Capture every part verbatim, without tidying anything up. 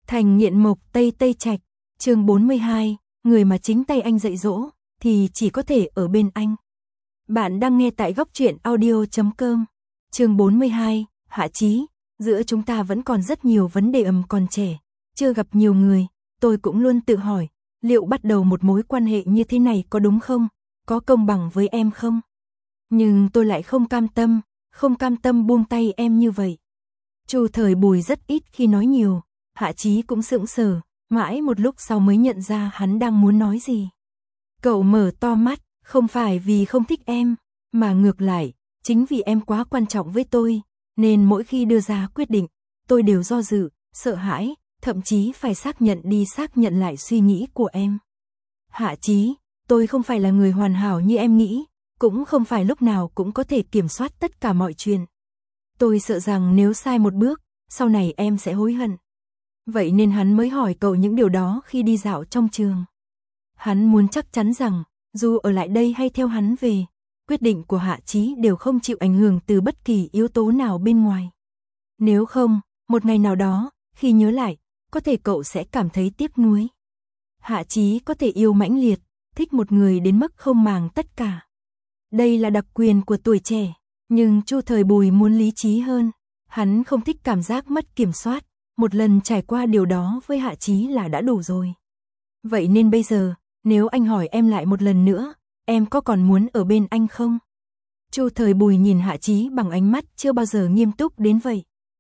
Thành nghiện mộc Tây Tây Trạch, chương bốn mươi hai, người mà chính tay anh dạy dỗ, thì chỉ có thể ở bên anh. Bạn đang nghe tại góc truyện audio chấm com, chương bốn mươi hai, Hạ Chí, giữa chúng ta vẫn còn rất nhiều vấn đề ầm còn trẻ, chưa gặp nhiều người, tôi cũng luôn tự hỏi, liệu bắt đầu một mối quan hệ như thế này có đúng không, có công bằng với em không? Nhưng tôi lại không cam tâm, không cam tâm buông tay em như vậy. Chu Thời Bùi rất ít khi nói nhiều, Hạ Chí cũng sững sờ, mãi một lúc sau mới nhận ra hắn đang muốn nói gì. Cậu mở to mắt, không phải vì không thích em, mà ngược lại, chính vì em quá quan trọng với tôi, nên mỗi khi đưa ra quyết định, tôi đều do dự, sợ hãi, thậm chí phải xác nhận đi xác nhận lại suy nghĩ của em. Hạ Chí, tôi không phải là người hoàn hảo như em nghĩ, cũng không phải lúc nào cũng có thể kiểm soát tất cả mọi chuyện. Tôi sợ rằng nếu sai một bước, sau này em sẽ hối hận. Vậy nên hắn mới hỏi cậu những điều đó khi đi dạo trong trường. Hắn muốn chắc chắn rằng, dù ở lại đây hay theo hắn về, quyết định của Hạ Chí đều không chịu ảnh hưởng từ bất kỳ yếu tố nào bên ngoài. Nếu không, một ngày nào đó, khi nhớ lại, có thể cậu sẽ cảm thấy tiếc nuối. Hạ Chí có thể yêu mãnh liệt, thích một người đến mức không màng tất cả. Đây là đặc quyền của tuổi trẻ, nhưng Chu Thời Bùi muốn lý trí hơn. Hắn không thích cảm giác mất kiểm soát, một lần trải qua điều đó với Hạ Chí là đã đủ rồi. Vậy nên bây giờ, nếu anh hỏi em lại một lần nữa, em có còn muốn ở bên anh không? Chu Thời Bùi nhìn Hạ Chí bằng ánh mắt chưa bao giờ nghiêm túc đến vậy.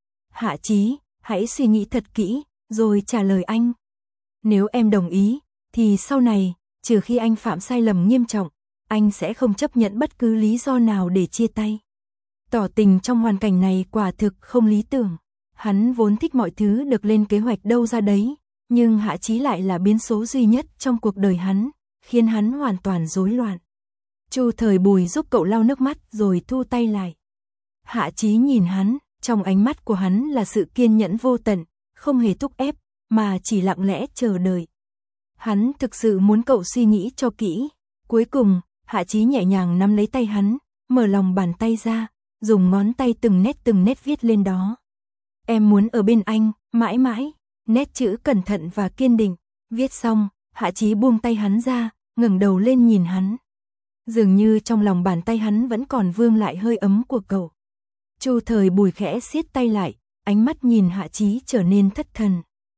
Hạ Chí, hãy suy nghĩ thật kỹ, rồi trả lời anh. Nếu em đồng ý, thì sau này, trừ khi anh phạm sai lầm nghiêm trọng, anh sẽ không chấp nhận bất cứ lý do nào để chia tay. Tỏ tình trong hoàn cảnh này quả thực không lý tưởng. Hắn vốn thích mọi thứ được lên kế hoạch đâu ra đấy, nhưng Hạ Chí lại là biến số duy nhất trong cuộc đời hắn, khiến hắn hoàn toàn rối loạn. Chu Thời Bùi giúp cậu lau nước mắt rồi thu tay lại. Hạ Chí nhìn hắn, trong ánh mắt của hắn là sự kiên nhẫn vô tận, không hề thúc ép, mà chỉ lặng lẽ chờ đợi. Hắn thực sự muốn cậu suy nghĩ cho kỹ. Cuối cùng, Hạ Chí nhẹ nhàng nắm lấy tay hắn, mở lòng bàn tay ra, dùng ngón tay từng nét từng nét viết lên đó. Em muốn ở bên anh, mãi mãi, nét chữ cẩn thận và kiên định. Viết xong, Hạ Chí buông tay hắn ra, ngẩng đầu lên nhìn hắn. Dường như trong lòng bàn tay hắn vẫn còn vương lại hơi ấm của cậu. Chu Thời Bùi khẽ siết tay lại, ánh mắt nhìn Hạ Chí trở nên thất thần.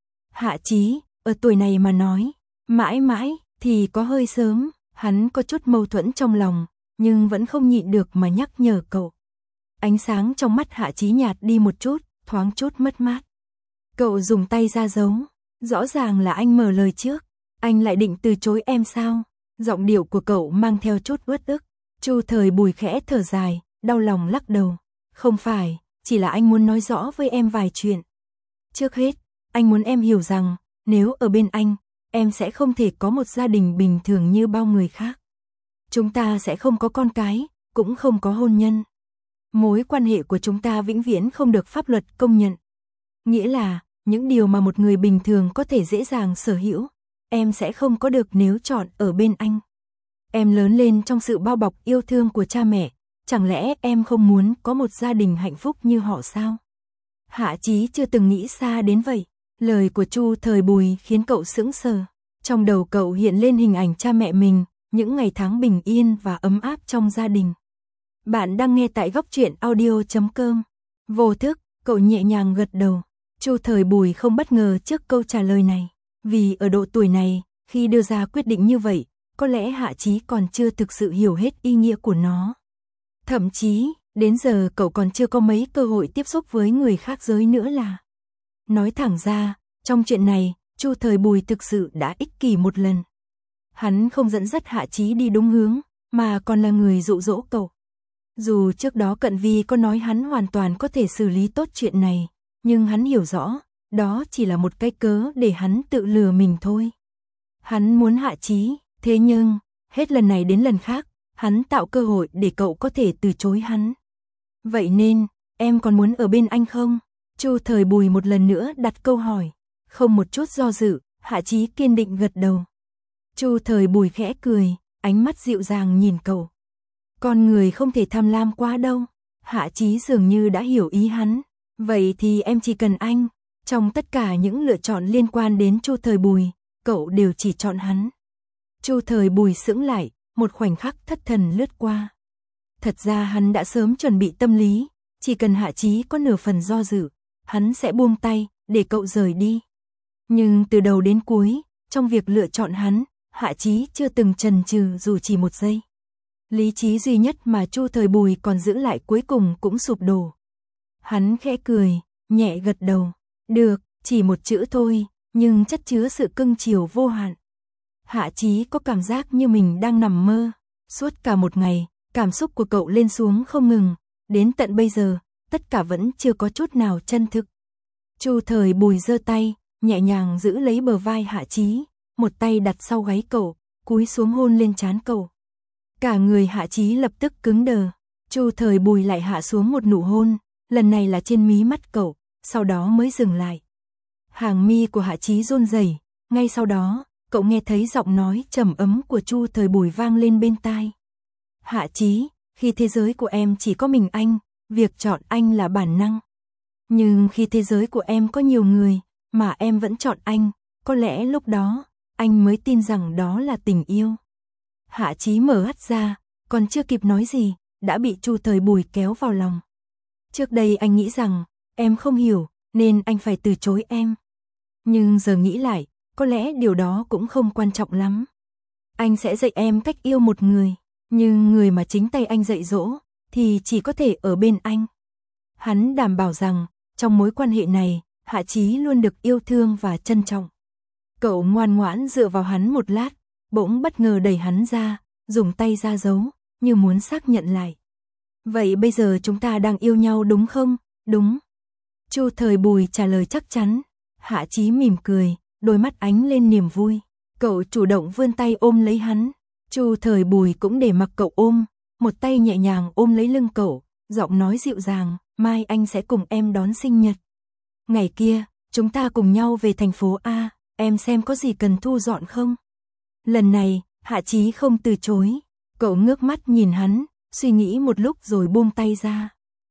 Hạ Chí, ở tuổi này mà nói, mãi mãi, thì có hơi sớm. Hắn có chút mâu thuẫn trong lòng, nhưng vẫn không nhịn được mà nhắc nhở cậu. Ánh sáng trong mắt Hạ Chí nhạt đi một chút, thoáng chút mất mát. Cậu dùng tay ra dấu, rõ ràng là anh mở lời trước, anh lại định từ chối em sao? Giọng điệu của cậu mang theo chút uất ức. Chu Thời Bùi khẽ thở dài, đau lòng lắc đầu. Không phải, chỉ là anh muốn nói rõ với em vài chuyện. Trước hết, anh muốn em hiểu rằng, nếu ở bên anh, em sẽ không thể có một gia đình bình thường như bao người khác. Chúng ta sẽ không có con cái, cũng không có hôn nhân. Mối quan hệ của chúng ta vĩnh viễn không được pháp luật công nhận. Nghĩa là, những điều mà một người bình thường có thể dễ dàng sở hữu, em sẽ không có được nếu chọn ở bên anh. Em lớn lên trong sự bao bọc yêu thương của cha mẹ, chẳng lẽ em không muốn có một gia đình hạnh phúc như họ sao? Hạ Chí chưa từng nghĩ xa đến vậy. Lời của Chu Thời Bùi khiến cậu sững sờ. Trong đầu cậu hiện lên hình ảnh cha mẹ mình, những ngày tháng bình yên và ấm áp trong gia đình. Bạn đang nghe tại góc truyện audio chấm com. Vô thức, cậu nhẹ nhàng gật đầu. Chu Thời Bùi không bất ngờ trước câu trả lời này. Vì ở độ tuổi này, khi đưa ra quyết định như vậy, có lẽ Hạ Chí còn chưa thực sự hiểu hết ý nghĩa của nó. Thậm chí, đến giờ cậu còn chưa có mấy cơ hội tiếp xúc với người khác giới nữa là. Nói thẳng ra, trong chuyện này, Chu Thời Bùi thực sự đã ích kỷ một lần. Hắn không dẫn dắt Hạ Chí đi đúng hướng, mà còn là người dụ dỗ cậu. Dù trước đó Cận Vi có nói hắn hoàn toàn có thể xử lý tốt chuyện này, nhưng hắn hiểu rõ, đó chỉ là một cái cớ để hắn tự lừa mình thôi. Hắn muốn Hạ Chí, thế nhưng, hết lần này đến lần khác, hắn tạo cơ hội để cậu có thể từ chối hắn. Vậy nên, em còn muốn ở bên anh không? Chu Thời Bùi một lần nữa đặt câu hỏi. Không một chút do dự, Hạ Chí kiên định gật đầu. Chu Thời Bùi khẽ cười, ánh mắt dịu dàng nhìn cậu. Con người không thể tham lam quá đâu. Hạ Chí dường như đã hiểu ý hắn. Vậy thì em chỉ cần anh. Trong tất cả những lựa chọn liên quan đến Chu Thời Bùi, cậu đều chỉ chọn hắn. Chu Thời Bùi sững lại, một khoảnh khắc thất thần lướt qua. Thật ra hắn đã sớm chuẩn bị tâm lý, chỉ cần Hạ Chí có nửa phần do dự, hắn sẽ buông tay, để cậu rời đi. Nhưng từ đầu đến cuối, trong việc lựa chọn hắn, Hạ Chí chưa từng chần chừ dù chỉ một giây. Lý trí duy nhất mà Chu Thời Bùi còn giữ lại cuối cùng cũng sụp đổ. Hắn khẽ cười, nhẹ gật đầu. Được, chỉ một chữ thôi, nhưng chất chứa sự cưng chiều vô hạn. Hạ Chí có cảm giác như mình đang nằm mơ. Suốt cả một ngày, cảm xúc của cậu lên xuống không ngừng. Đến tận bây giờ, tất cả vẫn chưa có chút nào chân thực. Chu Thời Bùi giơ tay, nhẹ nhàng giữ lấy bờ vai Hạ Chí, một tay đặt sau gáy cậu, cúi xuống hôn lên trán cậu. Cả người Hạ Chí lập tức cứng đờ. Chu Thời Bùi lại hạ xuống một nụ hôn, lần này là trên mí mắt cậu, sau đó mới dừng lại. Hàng mi của Hạ Chí run rẩy, ngay sau đó, cậu nghe thấy giọng nói trầm ấm của Chu Thời Bùi vang lên bên tai. Hạ Chí, khi thế giới của em chỉ có mình anh, việc chọn anh là bản năng. Nhưng khi thế giới của em có nhiều người, mà em vẫn chọn anh, có lẽ lúc đó, anh mới tin rằng đó là tình yêu. Hạ Chí mở mắt ra, còn chưa kịp nói gì, đã bị Chu Thời Bùi kéo vào lòng. Trước đây anh nghĩ rằng, em không hiểu, nên anh phải từ chối em. Nhưng giờ nghĩ lại, có lẽ điều đó cũng không quan trọng lắm. Anh sẽ dạy em cách yêu một người, nhưng người mà chính tay anh dạy dỗ, thì chỉ có thể ở bên anh. Hắn đảm bảo rằng, trong mối quan hệ này, Hạ Chí luôn được yêu thương và trân trọng. Cậu ngoan ngoãn dựa vào hắn một lát, bỗng bất ngờ đẩy hắn ra, dùng tay ra dấu, như muốn xác nhận lại. Vậy bây giờ chúng ta đang yêu nhau đúng không? Đúng. Chu Thời Bùi trả lời chắc chắn. Hạ Chí mỉm cười, đôi mắt ánh lên niềm vui. Cậu chủ động vươn tay ôm lấy hắn. Chu Thời Bùi cũng để mặc cậu ôm, một tay nhẹ nhàng ôm lấy lưng cậu, giọng nói dịu dàng, mai anh sẽ cùng em đón sinh nhật. Ngày kia, chúng ta cùng nhau về thành phố A, em xem có gì cần thu dọn không? Lần này, Hạ Chí không từ chối. Cậu ngước mắt nhìn hắn, suy nghĩ một lúc rồi buông tay ra.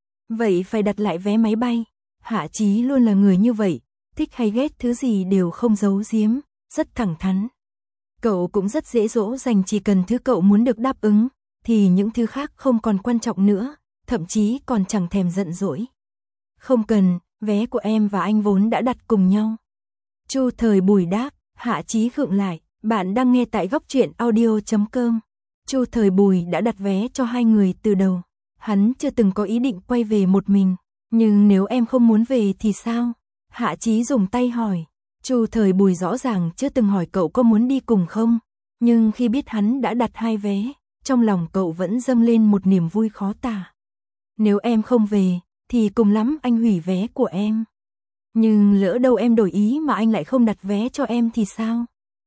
Vậy phải đặt lại vé máy bay. Hạ Chí luôn là người như vậy, thích hay ghét thứ gì đều không giấu giếm, rất thẳng thắn. Cậu cũng rất dễ dỗ dành, chỉ cần thứ cậu muốn được đáp ứng, thì những thứ khác không còn quan trọng nữa, thậm chí còn chẳng thèm giận dỗi. Không cần, vé của em và anh vốn đã đặt cùng nhau. Chu Thời Bùi đáp. Hạ Chí khựng lại, bạn đang nghe tại góc truyện audio chấm com. Chu Thời Bùi đã đặt vé cho hai người từ đầu. Hắn chưa từng có ý định quay về một mình. Nhưng nếu em không muốn về thì sao? Hạ Chí dùng tay hỏi. Chu Thời Bùi rõ ràng chưa từng hỏi cậu có muốn đi cùng không. Nhưng khi biết hắn đã đặt hai vé, trong lòng cậu vẫn dâng lên một niềm vui khó tả. Nếu em không về, thì cùng lắm anh hủy vé của em. Nhưng lỡ đâu em đổi ý mà anh lại không đặt vé cho em thì sao?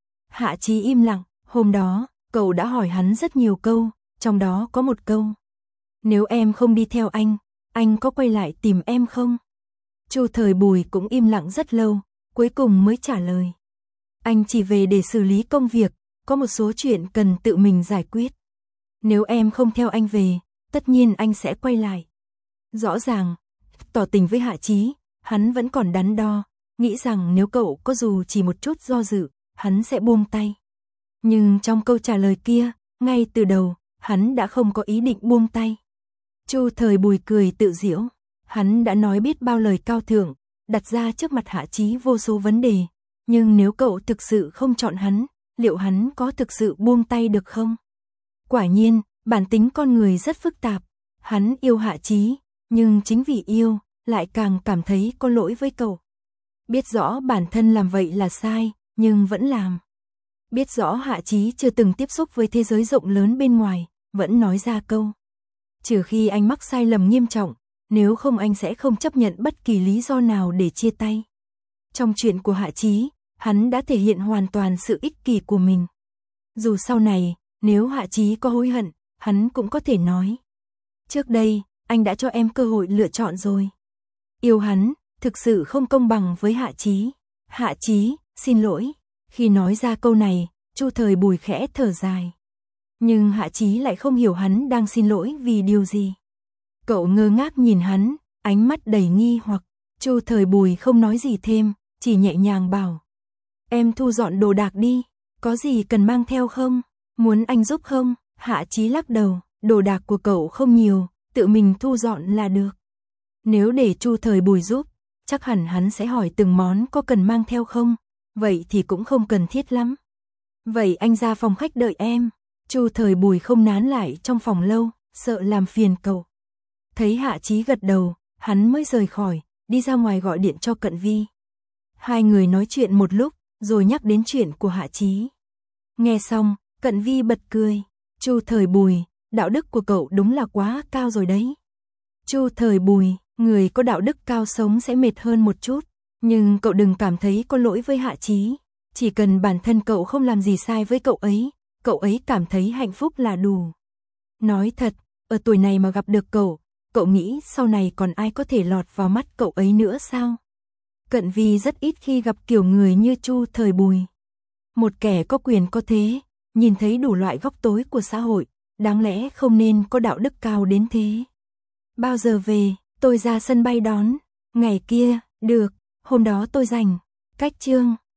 Hạ Chí im lặng. Hôm đó, cậu đã hỏi hắn rất nhiều câu, trong đó có một câu. Nếu em không đi theo anh, anh có quay lại tìm em không? Chu Thời Bùi cũng im lặng rất lâu, cuối cùng mới trả lời. Anh chỉ về để xử lý công việc, có một số chuyện cần tự mình giải quyết. Nếu em không theo anh về, tất nhiên anh sẽ quay lại. Rõ ràng, tỏ tình với Hạ Chí, hắn vẫn còn đắn đo, nghĩ rằng nếu cậu có dù chỉ một chút do dự, hắn sẽ buông tay. Nhưng trong câu trả lời kia, ngay từ đầu, hắn đã không có ý định buông tay. Chu Thời Bùi cười tự giễu, hắn đã nói biết bao lời cao thượng, đặt ra trước mặt Hạ Chí vô số vấn đề, nhưng nếu cậu thực sự không chọn hắn, liệu hắn có thực sự buông tay được không? Quả nhiên, bản tính con người rất phức tạp, hắn yêu Hạ Chí, nhưng chính vì yêu, lại càng cảm thấy có lỗi với cậu. Biết rõ bản thân làm vậy là sai, nhưng vẫn làm. Biết rõ Hạ Chí chưa từng tiếp xúc với thế giới rộng lớn bên ngoài, vẫn nói ra câu. Trừ khi anh mắc sai lầm nghiêm trọng, nếu không anh sẽ không chấp nhận bất kỳ lý do nào để chia tay. Trong chuyện của Hạ Chí, hắn đã thể hiện hoàn toàn sự ích kỷ của mình. Dù sau này, nếu Hạ Chí có hối hận, hắn cũng có thể nói. Trước đây, anh đã cho em cơ hội lựa chọn rồi. Yêu hắn, thực sự không công bằng với Hạ Chí. Hạ Chí, xin lỗi. Khi nói ra câu này, Chu Thời Bùi khẽ thở dài. Nhưng Hạ Chí lại không hiểu hắn đang xin lỗi vì điều gì. Cậu ngơ ngác nhìn hắn, ánh mắt đầy nghi hoặc. Chu Thời Bùi không nói gì thêm, chỉ nhẹ nhàng bảo. Em thu dọn đồ đạc đi, có gì cần mang theo không? Muốn anh giúp không? Hạ Chí lắc đầu, đồ đạc của cậu không nhiều, tự mình thu dọn là được. Nếu để Chu Thời Bùi giúp, chắc hẳn hắn sẽ hỏi từng món có cần mang theo không, vậy thì cũng không cần thiết lắm. Vậy anh ra phòng khách đợi em. Chu Thời Bùi không nán lại trong phòng lâu, sợ làm phiền cậu. Thấy Hạ Chí gật đầu, hắn mới rời khỏi, đi ra ngoài gọi điện cho Cận Vi. Hai người nói chuyện một lúc, rồi nhắc đến chuyện của Hạ Chí. Nghe xong, Cận Vi bật cười. Chu Thời Bùi, đạo đức của cậu đúng là quá cao rồi đấy. Chu Thời Bùi, người có đạo đức cao sống sẽ mệt hơn một chút, nhưng cậu đừng cảm thấy có lỗi với Hạ Chí. Chỉ cần bản thân cậu không làm gì sai với cậu ấy, cậu ấy cảm thấy hạnh phúc là đủ. Nói thật, ở tuổi này mà gặp được cậu, cậu nghĩ sau này còn ai có thể lọt vào mắt cậu ấy nữa sao? Cận Vi rất ít khi gặp kiểu người như Chu Thời Bùi. Một kẻ có quyền có thế, nhìn thấy đủ loại góc tối của xã hội, đáng lẽ không nên có đạo đức cao đến thế. Bao giờ về, tôi ra sân bay đón. Ngày kia, được, hôm đó tôi rảnh. Cách chương